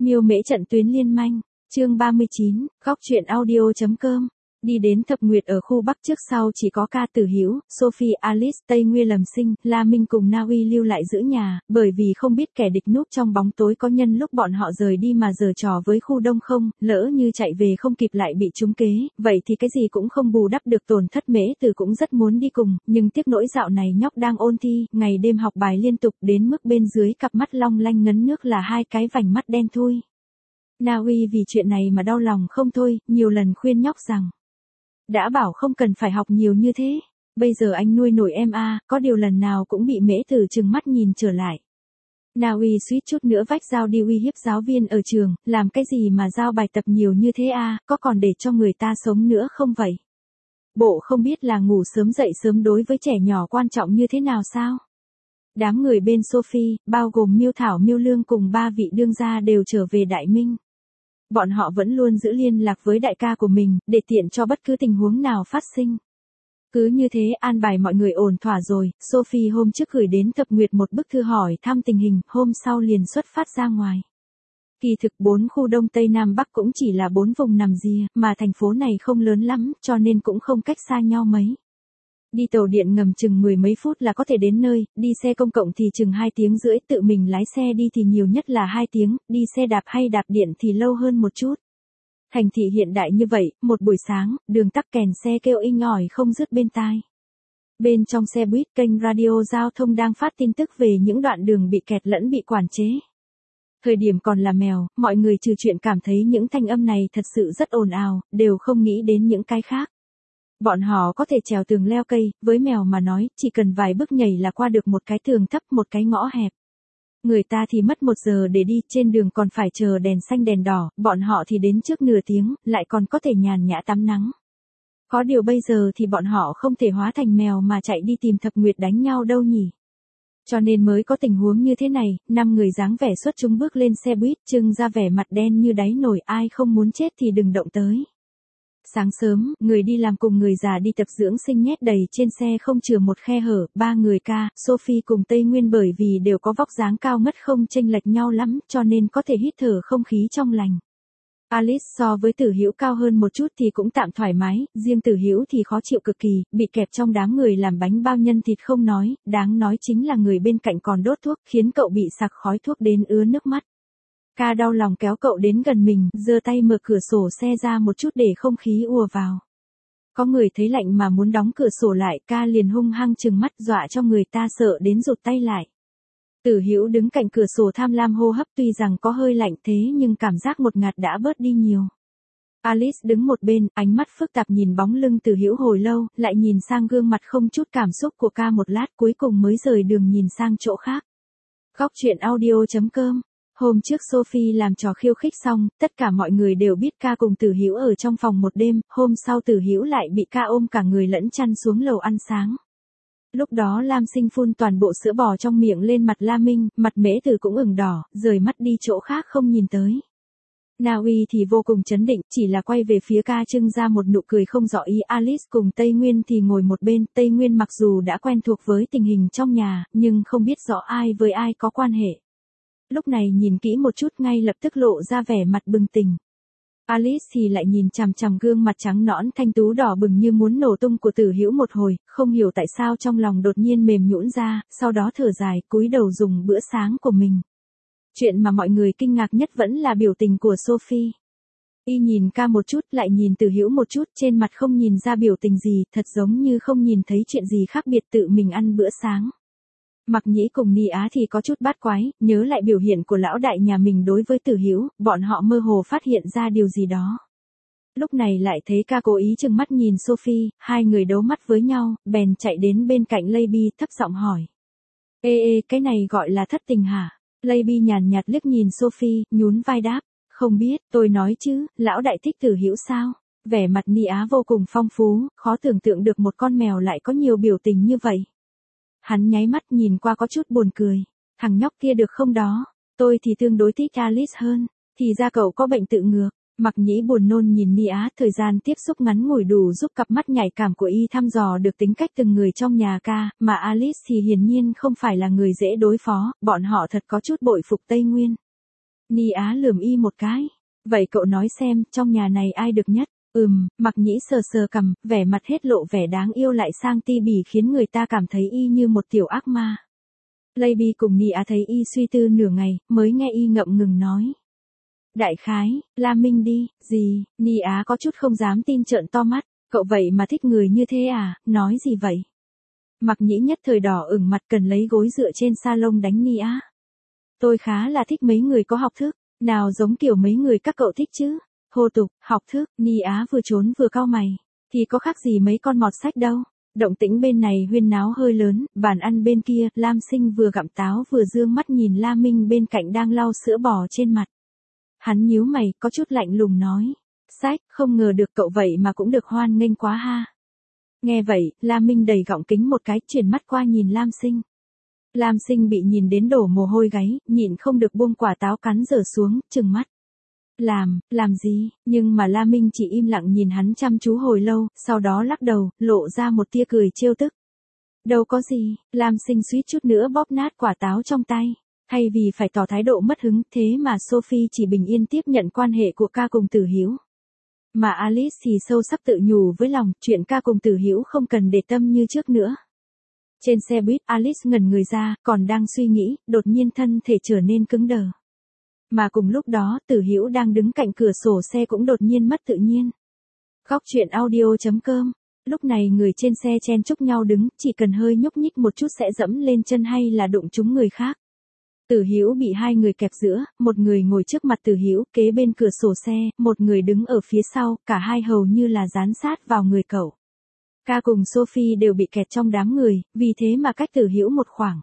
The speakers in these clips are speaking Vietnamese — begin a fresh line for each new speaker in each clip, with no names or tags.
Miêu Mễ trận tuyến liên manh, chương 39, góc truyện audio.com. Đi đến Thập Nguyệt ở khu Bắc trước sau chỉ có Ca Tử Hữu, Sophie, Alice, Tây Nguyên Lầm Sinh, La Minh cùng Na Uy lưu lại giữ nhà, bởi vì không biết kẻ địch núp trong bóng tối có nhân lúc bọn họ rời đi mà giở trò với khu đông không, lỡ như chạy về không kịp lại bị trúng kế, vậy thì cái gì cũng không bù đắp được tổn thất. Mễ Từ cũng rất muốn đi cùng, nhưng tiếc nỗi dạo này nhóc đang ôn thi, ngày đêm học bài liên tục đến mức bên dưới cặp mắt long lanh ngấn nước là hai cái vành mắt đen thui. Na Uy vì chuyện này mà đau lòng không thôi, nhiều lần khuyên nhóc rằng đã bảo không cần phải học nhiều như thế, bây giờ anh nuôi nổi em à, có điều lần nào cũng bị Mễ Từ trừng mắt nhìn trở lại. Na Uy suýt chút nữa vách dao đi uy hiếp giáo viên ở trường, làm cái gì mà giao bài tập nhiều như thế à, có còn để cho người ta sống nữa không vậy? Bộ không biết là ngủ sớm dậy sớm đối với trẻ nhỏ quan trọng như thế nào sao? Đám người bên Sophie, bao gồm Miêu Thảo, Miêu Lương cùng ba vị đương gia đều trở về Đại Minh. Bọn họ vẫn luôn giữ liên lạc với đại ca của mình, để tiện cho bất cứ tình huống nào phát sinh. Cứ như thế an bài mọi người ổn thỏa rồi, Sophie hôm trước gửi đến Thập Nguyệt một bức thư hỏi thăm tình hình, hôm sau liền xuất phát ra ngoài. Kỳ thực 4 khu Đông Tây Nam Bắc cũng chỉ là 4 vùng nằm rìa, mà thành phố này không lớn lắm, cho nên cũng không cách xa nhau mấy. Đi tàu điện ngầm chừng 10 mấy phút là có thể đến nơi, đi xe công cộng thì chừng 2 tiếng rưỡi, tự mình lái xe đi thì nhiều nhất là 2 tiếng, đi xe đạp hay đạp điện thì lâu hơn một chút. Thành thị hiện đại như vậy, một buổi sáng, đường tắc kèn xe kêu inh ỏi không dứt bên tai. Bên trong xe buýt, kênh radio giao thông đang phát tin tức về những đoạn đường bị kẹt lẫn bị quản chế. Thời điểm còn là mèo, mọi người trừ chuyện cảm thấy những thanh âm này thật sự rất ồn ào, đều không nghĩ đến những cái khác. Bọn họ có thể trèo tường leo cây, với mèo mà nói, chỉ cần vài bước nhảy là qua được một cái tường thấp, một cái ngõ hẹp. Người ta thì mất 1 giờ để đi, trên đường còn phải chờ đèn xanh đèn đỏ, bọn họ thì đến trước nửa tiếng, lại còn có thể nhàn nhã tắm nắng. Có điều bây giờ thì bọn họ không thể hóa thành mèo mà chạy đi tìm Thập Nguyệt đánh nhau đâu nhỉ. Cho nên mới có tình huống như thế này, 5 người dáng vẻ xuất chúng bước lên xe buýt, trưng ra vẻ mặt đen như đáy nồi, ai không muốn chết thì đừng động tới. Sáng sớm, người đi làm cùng người già đi tập dưỡng sinh nhét đầy trên xe không chừa một khe hở, 3 người Ca, Sophie cùng Tây Nguyên bởi vì đều có vóc dáng cao ngất không chênh lệch nhau lắm, cho nên có thể hít thở không khí trong lành. Alice so với Tử Hữu cao hơn một chút thì cũng tạm thoải mái, riêng Tử Hữu thì khó chịu cực kỳ, bị kẹp trong đám người làm bánh bao nhân thịt không nói, đáng nói chính là người bên cạnh còn đốt thuốc, khiến cậu bị sặc khói thuốc đến ứa nước mắt. Ca đau lòng kéo cậu đến gần mình, giơ tay mở cửa sổ xe ra một chút để không khí ùa vào. Có người thấy lạnh mà muốn đóng cửa sổ lại, Ca liền hung hăng trừng mắt dọa cho người ta sợ đến rụt tay lại. Tử Hữu đứng cạnh cửa sổ tham lam hô hấp, tuy rằng có hơi lạnh thế nhưng cảm giác ngột ngạt đã bớt đi nhiều. Alice đứng một bên, ánh mắt phức tạp nhìn bóng lưng Tử Hữu hồi lâu, lại nhìn sang gương mặt không chút cảm xúc của Ca một lát, cuối cùng mới rời đường nhìn sang chỗ khác. Góc truyện audio.com. Hôm trước Sophie làm trò khiêu khích xong, tất cả mọi người đều biết Ca cùng Tử Hữu ở trong phòng một đêm, hôm sau Tử Hữu lại bị Ca ôm cả người lẫn chăn xuống lầu ăn sáng. Lúc đó Lam Sinh phun toàn bộ sữa bò trong miệng lên mặt La Minh, mặt Mễ Từ cũng ửng đỏ, rời mắt đi chỗ khác không nhìn tới. Na Uy thì vô cùng chấn định, chỉ là quay về phía Ca trưng ra một nụ cười không rõ ý. Alice cùng Tây Nguyên thì ngồi một bên, Tây Nguyên mặc dù đã quen thuộc với tình hình trong nhà, nhưng không biết rõ ai với ai có quan hệ. Lúc này nhìn kỹ một chút ngay lập tức lộ ra vẻ mặt bừng tỉnh. Alice thì lại nhìn chằm chằm gương mặt trắng nõn thanh tú đỏ bừng như muốn nổ tung của Tử Hữu một hồi, không hiểu tại sao trong lòng đột nhiên mềm nhũn ra, sau đó thở dài, cúi đầu dùng bữa sáng của mình. Chuyện mà mọi người kinh ngạc nhất vẫn là biểu tình của Sophie. Y nhìn Ca một chút, lại nhìn Tử Hữu một chút, trên mặt không nhìn ra biểu tình gì, thật giống như không nhìn thấy chuyện gì khác biệt, tự mình ăn bữa sáng. Mặc Nhĩ cùng Ni Á thì có chút bát quái, nhớ lại biểu hiện của lão đại nhà mình đối với Tử Hữu, bọn họ mơ hồ phát hiện ra điều gì đó. Lúc này lại thấy Ca cố ý trừng mắt nhìn Sophie, hai người đấu mắt với nhau, bèn chạy đến bên cạnh Lady thấp giọng hỏi. Ê, cái này gọi là thất tình hả? Lady nhàn nhạt liếc nhìn Sophie, nhún vai đáp. Không biết, tôi nói chứ, lão đại thích Tử Hữu sao? Vẻ mặt Ni Á vô cùng phong phú, khó tưởng tượng được một con mèo lại có nhiều biểu tình như vậy. Hắn nháy mắt nhìn qua có chút buồn cười. Thằng nhóc kia được không đó? Tôi thì tương đối thích Alice hơn. Thì ra cậu có bệnh tự ngược. Mặc Nhĩ buồn nôn nhìn Ni Á, thời gian tiếp xúc ngắn ngủi đủ giúp cặp mắt nhạy cảm của y thăm dò được tính cách từng người trong nhà Ca, mà Alice thì hiển nhiên không phải là người dễ đối phó, bọn họ thật có chút bội phục Tây Nguyên. Ni Á lườm y một cái. Vậy cậu nói xem, trong nhà này ai được nhất? Mặc nhĩ sờ sờ cằm, vẻ mặt hết lộ vẻ đáng yêu lại sang ti bỉ khiến người ta cảm thấy y như một tiểu ác ma. Lady cùng Ni Á thấy y suy tư nửa ngày, mới nghe y ngậm ngừng nói. Đại khái, La Minh đi, gì, Ni Á có chút không dám tin trợn to mắt, cậu vậy mà thích người như thế à, nói gì vậy? Mặc nhĩ nhất thời đỏ ửng mặt cần lấy gối dựa trên salon đánh Ni Á. Tôi khá là thích mấy người có học thức, nào giống kiểu mấy người các cậu thích chứ. Hồ tục, học thức, Ni Á vừa trốn vừa cau mày, thì có khác gì mấy con mọt sách đâu. Động tĩnh bên này huyên náo hơi lớn, bàn ăn bên kia, Lam Sinh vừa gặm táo vừa dương mắt nhìn La Minh bên cạnh đang lau sữa bò trên mặt. Hắn nhíu mày, có chút lạnh lùng nói. Sách, không ngờ được cậu vậy mà cũng được hoan nghênh quá ha. Nghe vậy, La Minh đầy gọng kính một cái, chuyển mắt qua nhìn Lam Sinh. Lam Sinh bị nhìn đến đổ mồ hôi gáy, nhịn không được buông quả táo cắn dở xuống, trừng mắt. Làm gì, nhưng mà La Minh chỉ im lặng nhìn hắn chăm chú hồi lâu, sau đó lắc đầu, lộ ra một tia cười trêu tức. Đâu có gì, Lam Sinh suýt chút nữa bóp nát quả táo trong tay. Thay vì phải tỏ thái độ mất hứng, thế mà Sophie chỉ bình yên tiếp nhận quan hệ của ca cùng Tử Hiếu. Mà Alice thì sâu sắc tự nhủ với lòng, chuyện ca cùng Tử Hiếu không cần để tâm như trước nữa. Trên xe buýt, Alice ngẩn người ra, còn đang suy nghĩ, đột nhiên thân thể trở nên cứng đờ. Mà cùng lúc đó, Tử Hiếu đang đứng cạnh cửa sổ xe cũng đột nhiên mất tự nhiên. Góc truyện audio.com. Lúc này người trên xe chen chúc nhau đứng, chỉ cần hơi nhúc nhích một chút sẽ dẫm lên chân hay là đụng trúng người khác. Tử Hiếu bị hai người kẹp giữa, một người ngồi trước mặt Tử Hiếu, kế bên cửa sổ xe, một người đứng ở phía sau, cả hai hầu như là dán sát vào người cậu. Ca cùng Sophie đều bị kẹt trong đám người, vì thế mà cách Tử Hiếu một khoảng.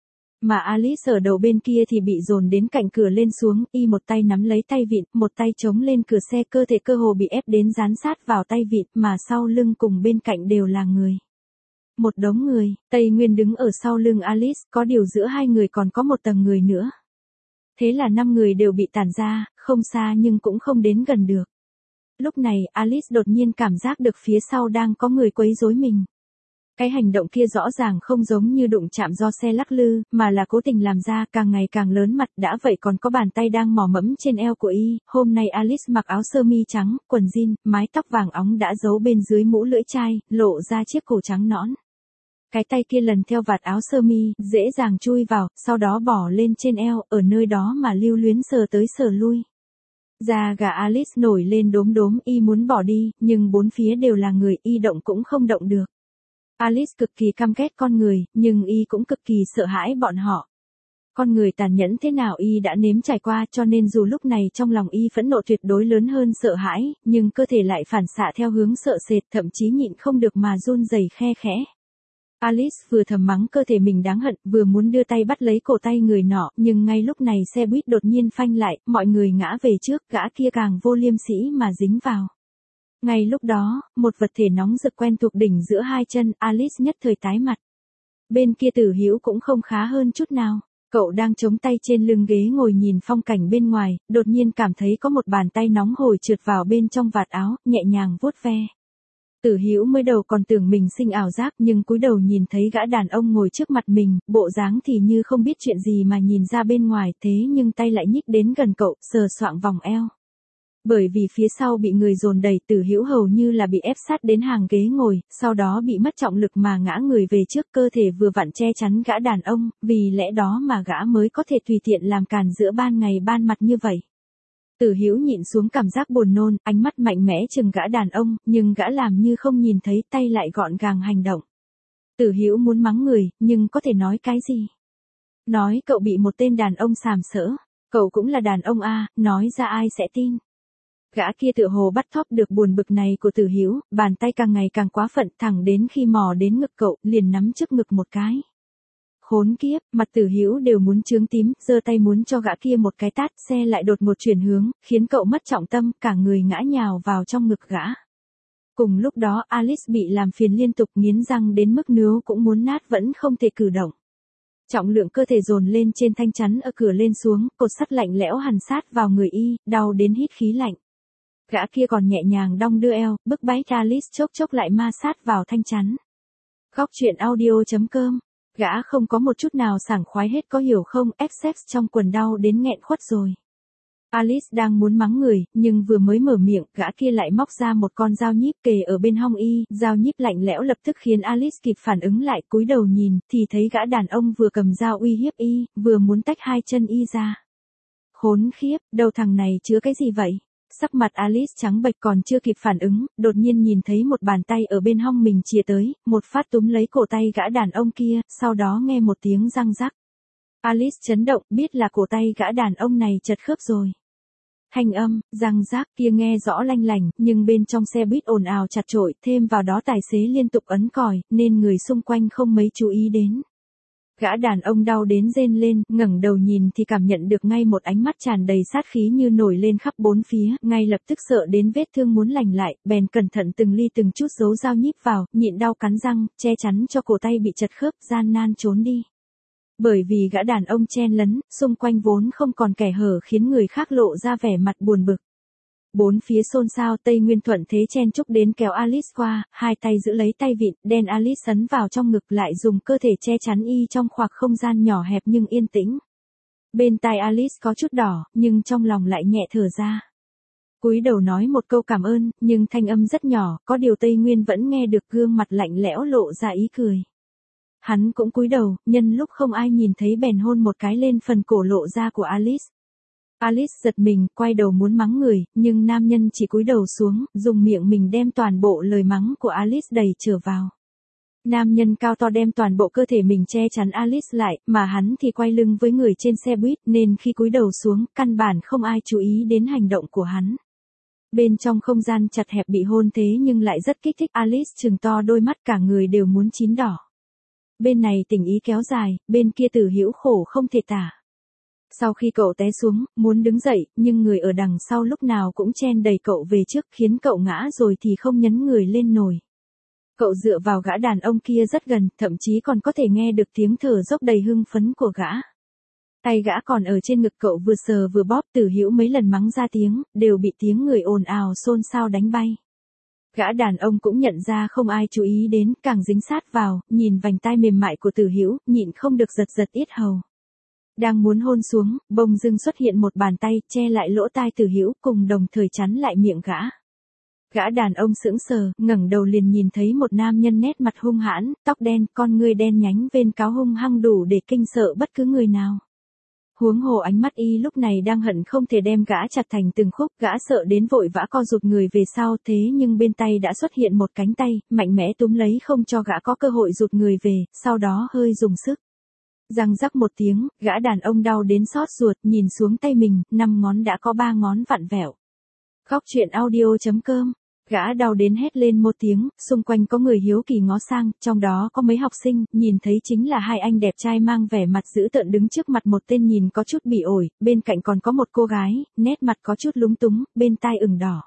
Mà Alice ở đầu bên kia thì bị dồn đến cạnh cửa lên xuống, y một tay nắm lấy tay vịn, một tay chống lên cửa xe, cơ thể cơ hồ bị ép đến dán sát vào tay vịn, mà sau lưng cùng bên cạnh đều là người. Một đống người, Tây Nguyên đứng ở sau lưng Alice, có điều giữa hai người còn có một tầng người nữa. Thế là 5 người đều bị tản ra, không xa nhưng cũng không đến gần được. Lúc này, Alice đột nhiên cảm giác được phía sau đang có người quấy rối mình. Cái hành động kia rõ ràng không giống như đụng chạm do xe lắc lư, mà là cố tình làm ra, càng ngày càng lớn mặt, đã vậy còn có bàn tay đang mò mẫm trên eo của y. Hôm nay Alice mặc áo sơ mi trắng, quần jean, mái tóc vàng óng đã giấu bên dưới mũ lưỡi chai, lộ ra chiếc cổ trắng nõn. Cái tay kia lần theo vạt áo sơ mi, dễ dàng chui vào, sau đó bỏ lên trên eo, ở nơi đó mà lưu luyến sờ tới sờ lui. Da gà Alice nổi lên đốm đốm, y muốn bỏ đi, nhưng bốn phía đều là người, y động cũng không động được. Alice cực kỳ căm ghét con người, nhưng y cũng cực kỳ sợ hãi bọn họ. Con người tàn nhẫn thế nào y đã nếm trải qua, cho nên dù lúc này trong lòng y phẫn nộ tuyệt đối lớn hơn sợ hãi, nhưng cơ thể lại phản xạ theo hướng sợ sệt, thậm chí nhịn không được mà run rẩy khe khẽ. Alice vừa thầm mắng cơ thể mình đáng hận, vừa muốn đưa tay bắt lấy cổ tay người nọ, nhưng ngay lúc này xe buýt đột nhiên phanh lại, mọi người ngã về trước, gã kia càng vô liêm sỉ mà dính vào. Ngay lúc đó, một vật thể nóng rực quen thuộc đỉnh giữa hai chân, Alice nhất thời tái mặt. Bên kia Tử Hiếu cũng không khá hơn chút nào. Cậu đang chống tay trên lưng ghế ngồi nhìn phong cảnh bên ngoài, đột nhiên cảm thấy có một bàn tay nóng hổi trượt vào bên trong vạt áo, nhẹ nhàng vuốt ve. Tử Hiếu mới đầu còn tưởng mình sinh ảo giác, nhưng cúi đầu nhìn thấy gã đàn ông ngồi trước mặt mình, bộ dáng thì như không biết chuyện gì mà nhìn ra bên ngoài, thế nhưng tay lại nhích đến gần cậu, sờ soạng vòng eo. Bởi vì phía sau bị người dồn đẩy, Tử Hiếu hầu như là bị ép sát đến hàng ghế ngồi, sau đó bị mất trọng lực mà ngã người về trước, cơ thể vừa vặn che chắn gã đàn ông, vì lẽ đó mà gã mới có thể tùy tiện làm càn giữa ban ngày ban mặt như vậy. Tử Hiếu nhịn xuống cảm giác buồn nôn, ánh mắt mạnh mẽ chừng gã đàn ông, nhưng gã làm như không nhìn thấy, tay lại gọn gàng hành động. Tử Hiếu muốn mắng người, nhưng có thể nói cái gì? Nói cậu bị một tên đàn ông sàm sỡ, cậu cũng là đàn ông à, nói ra ai sẽ tin? Gã kia tựa hồ bắt thóp được buồn bực này của Tử Hiếu, bàn tay càng ngày càng quá phận, thẳng đến khi mò đến ngực cậu, liền nắm trước ngực một cái. Khốn kiếp, mặt Tử Hiếu đều muốn chướng tím, giơ tay muốn cho gã kia một cái tát, xe lại đột ngột chuyển hướng, khiến cậu mất trọng tâm, cả người ngã nhào vào trong ngực gã. Cùng lúc đó Alice bị làm phiền liên tục, nghiến răng đến mức nướu cũng muốn nát vẫn không thể cử động. Trọng lượng cơ thể dồn lên trên thanh chắn ở cửa lên xuống, cột sắt lạnh lẽo hằn sát vào người y, đau đến hít khí lạnh. Gã kia còn nhẹ nhàng đong đưa eo, bức bách Alice chốc chốc lại ma sát vào thanh chắn. Góc truyện audio.com. Gã không có một chút nào sảng khoái hết, có hiểu không, XX trong quần đau đến nghẹn khuất rồi. Alice đang muốn mắng người, nhưng vừa mới mở miệng, gã kia lại móc ra một con dao nhíp kề ở bên hông y, dao nhíp lạnh lẽo lập tức khiến Alice kịp phản ứng lại, cúi đầu nhìn, thì thấy gã đàn ông vừa cầm dao uy hiếp y, vừa muốn tách hai chân y ra. Khốn khiếp, đầu thằng này chứa cái gì vậy? Sắc mặt Alice trắng bệch còn chưa kịp phản ứng, đột nhiên nhìn thấy một bàn tay ở bên hông mình chìa tới, một phát túm lấy cổ tay gã đàn ông kia, sau đó nghe một tiếng răng rắc. Alice chấn động, biết là cổ tay gã đàn ông này chật khớp rồi. Thanh âm, răng rác kia nghe rõ lanh lành, nhưng bên trong xe buýt ồn ào chặt chội, thêm vào đó tài xế liên tục ấn còi, nên người xung quanh không mấy chú ý đến. Gã đàn ông đau đến rên lên, ngẩng đầu nhìn thì cảm nhận được ngay một ánh mắt tràn đầy sát khí như nổi lên khắp bốn phía, ngay lập tức sợ đến vết thương muốn lành lại, bèn cẩn thận từng ly từng chút giấu dao nhíp vào, nhịn đau cắn răng, che chắn cho cổ tay bị chật khớp, gian nan trốn đi. Bởi vì gã đàn ông chen lấn, xung quanh vốn không còn kẻ hở khiến người khác lộ ra vẻ mặt buồn bực. Bốn phía xôn xao, Tây Nguyên thuận thế chen chúc đến kéo Alice qua, hai tay giữ lấy tay vịn, đen Alice ấn vào trong ngực lại dùng cơ thể che chắn y trong khoảng không gian nhỏ hẹp nhưng yên tĩnh. Bên tai Alice có chút đỏ, nhưng trong lòng lại nhẹ thở ra. Cúi đầu nói một câu cảm ơn, nhưng thanh âm rất nhỏ, có điều Tây Nguyên vẫn nghe được, gương mặt lạnh lẽo lộ ra ý cười. Hắn cũng cúi đầu, nhân lúc không ai nhìn thấy bèn hôn một cái lên phần cổ lộ ra của Alice. Alice giật mình, quay đầu muốn mắng người, nhưng nam nhân chỉ cúi đầu xuống, dùng miệng mình đem toàn bộ lời mắng của Alice đẩy trở vào. Nam nhân cao to đem toàn bộ cơ thể mình che chắn Alice lại, mà hắn thì quay lưng với người trên xe buýt, nên khi cúi đầu xuống, căn bản không ai chú ý đến hành động của hắn. Bên trong không gian chặt hẹp bị hôn thế nhưng lại rất kích thích, Alice trừng to đôi mắt, cả người đều muốn chín đỏ. Bên này tình ý kéo dài, bên kia Tử Hữu khổ không thể tả. Sau khi cậu té xuống, muốn đứng dậy, nhưng người ở đằng sau lúc nào cũng chen đẩy cậu về trước, khiến cậu ngã rồi thì không nhấn người lên nổi. Cậu dựa vào gã đàn ông kia rất gần, thậm chí còn có thể nghe được tiếng thở dốc đầy hưng phấn của gã. Tay gã còn ở trên ngực cậu, vừa sờ vừa bóp. Tử Hữu mấy lần mắng ra tiếng, đều bị tiếng người ồn ào xôn xao đánh bay. Gã đàn ông cũng nhận ra không ai chú ý đến, càng dính sát vào, nhìn vành tai mềm mại của Tử Hữu, nhịn không được giật giật yết hầu. Đang muốn hôn xuống, bỗng dưng xuất hiện một bàn tay che lại lỗ tai Tử Hữu, cùng đồng thời chắn lại miệng gã. Gã đàn ông sững sờ, ngẩng đầu liền nhìn thấy một nam nhân nét mặt hung hãn, tóc đen, con ngươi đen nhánh, vên cáo hung hăng đủ để kinh sợ bất cứ người nào. Huống hồ ánh mắt y lúc này đang hận không thể đem gã chặt thành từng khúc, gã sợ đến vội vã co rụt người về sau, thế nhưng bên tay đã xuất hiện một cánh tay, mạnh mẽ túm lấy không cho gã có cơ hội rụt người về, sau đó hơi dùng sức. Răng rắc một tiếng, gã đàn ông đau đến xót ruột, nhìn xuống tay mình, 5 ngón đã có 3 ngón vặn vẹo. Góc truyện audio.com. Gã đau đến hét lên một tiếng, xung quanh có người hiếu kỳ ngó sang, trong đó có mấy học sinh, nhìn thấy chính là hai anh đẹp trai mang vẻ mặt dữ tợn đứng trước mặt một tên nhìn có chút bị ổi, bên cạnh còn có một cô gái, nét mặt có chút lúng túng, bên tai ửng đỏ.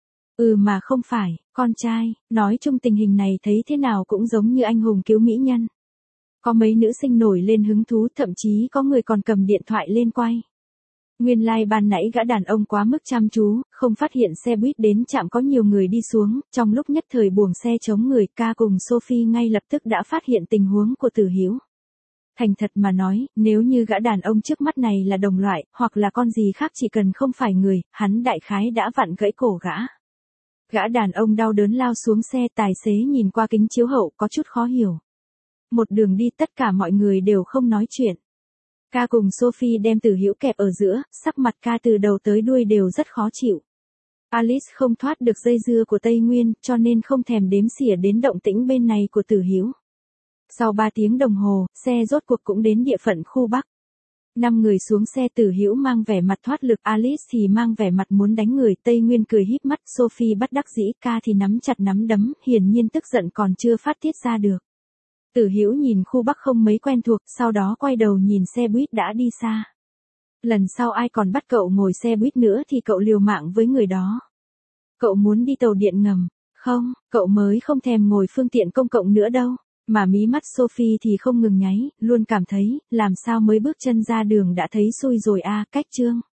Mà không phải, con trai, nói chung tình hình này thấy thế nào cũng giống như anh hùng cứu mỹ nhân. Có mấy nữ sinh nổi lên hứng thú, thậm chí có người còn cầm điện thoại lên quay. Nguyên lai ban nãy gã đàn ông quá mức chăm chú, không phát hiện xe buýt đến trạm có nhiều người đi xuống, trong lúc nhất thời buồng xe chống người, ca cùng Sophie ngay lập tức đã phát hiện tình huống của Tử Hữu. Thành thật mà nói, nếu như gã đàn ông trước mắt này là đồng loại, hoặc là con gì khác chỉ cần không phải người, hắn đại khái đã vặn gãy cổ gã. Gã đàn ông đau đớn lao xuống xe, tài xế nhìn qua kính chiếu hậu có chút khó hiểu. Một đường đi tất cả mọi người đều không nói chuyện. Ca cùng Sophie đem Tử Hữu kẹp ở giữa, sắc mặt ca từ đầu tới đuôi đều rất khó chịu. Alice không thoát được dây dưa của Tây Nguyên, cho nên không thèm đếm xỉa đến động tĩnh bên này của Tử Hữu. Sau 3 tiếng đồng hồ, xe rốt cuộc cũng đến địa phận khu Bắc. 5 người xuống xe, Tử Hữu mang vẻ mặt thoát lực, Alice thì mang vẻ mặt muốn đánh người, Tây Nguyên cười híp mắt, Sophie bất đắc dĩ, ca thì nắm chặt nắm đấm, hiển nhiên tức giận còn chưa phát tiết ra được. Tử Hữu nhìn khu Bắc không mấy quen thuộc, sau đó quay đầu nhìn xe buýt đã đi xa. Lần sau ai còn bắt cậu ngồi xe buýt nữa thì cậu liều mạng với người đó. Cậu muốn đi tàu điện ngầm? Không, cậu mới không thèm ngồi phương tiện công cộng nữa đâu. Mà mí mắt Sophie thì không ngừng nháy, luôn cảm thấy, làm sao mới bước chân ra đường đã thấy xui rồi a, cách chương.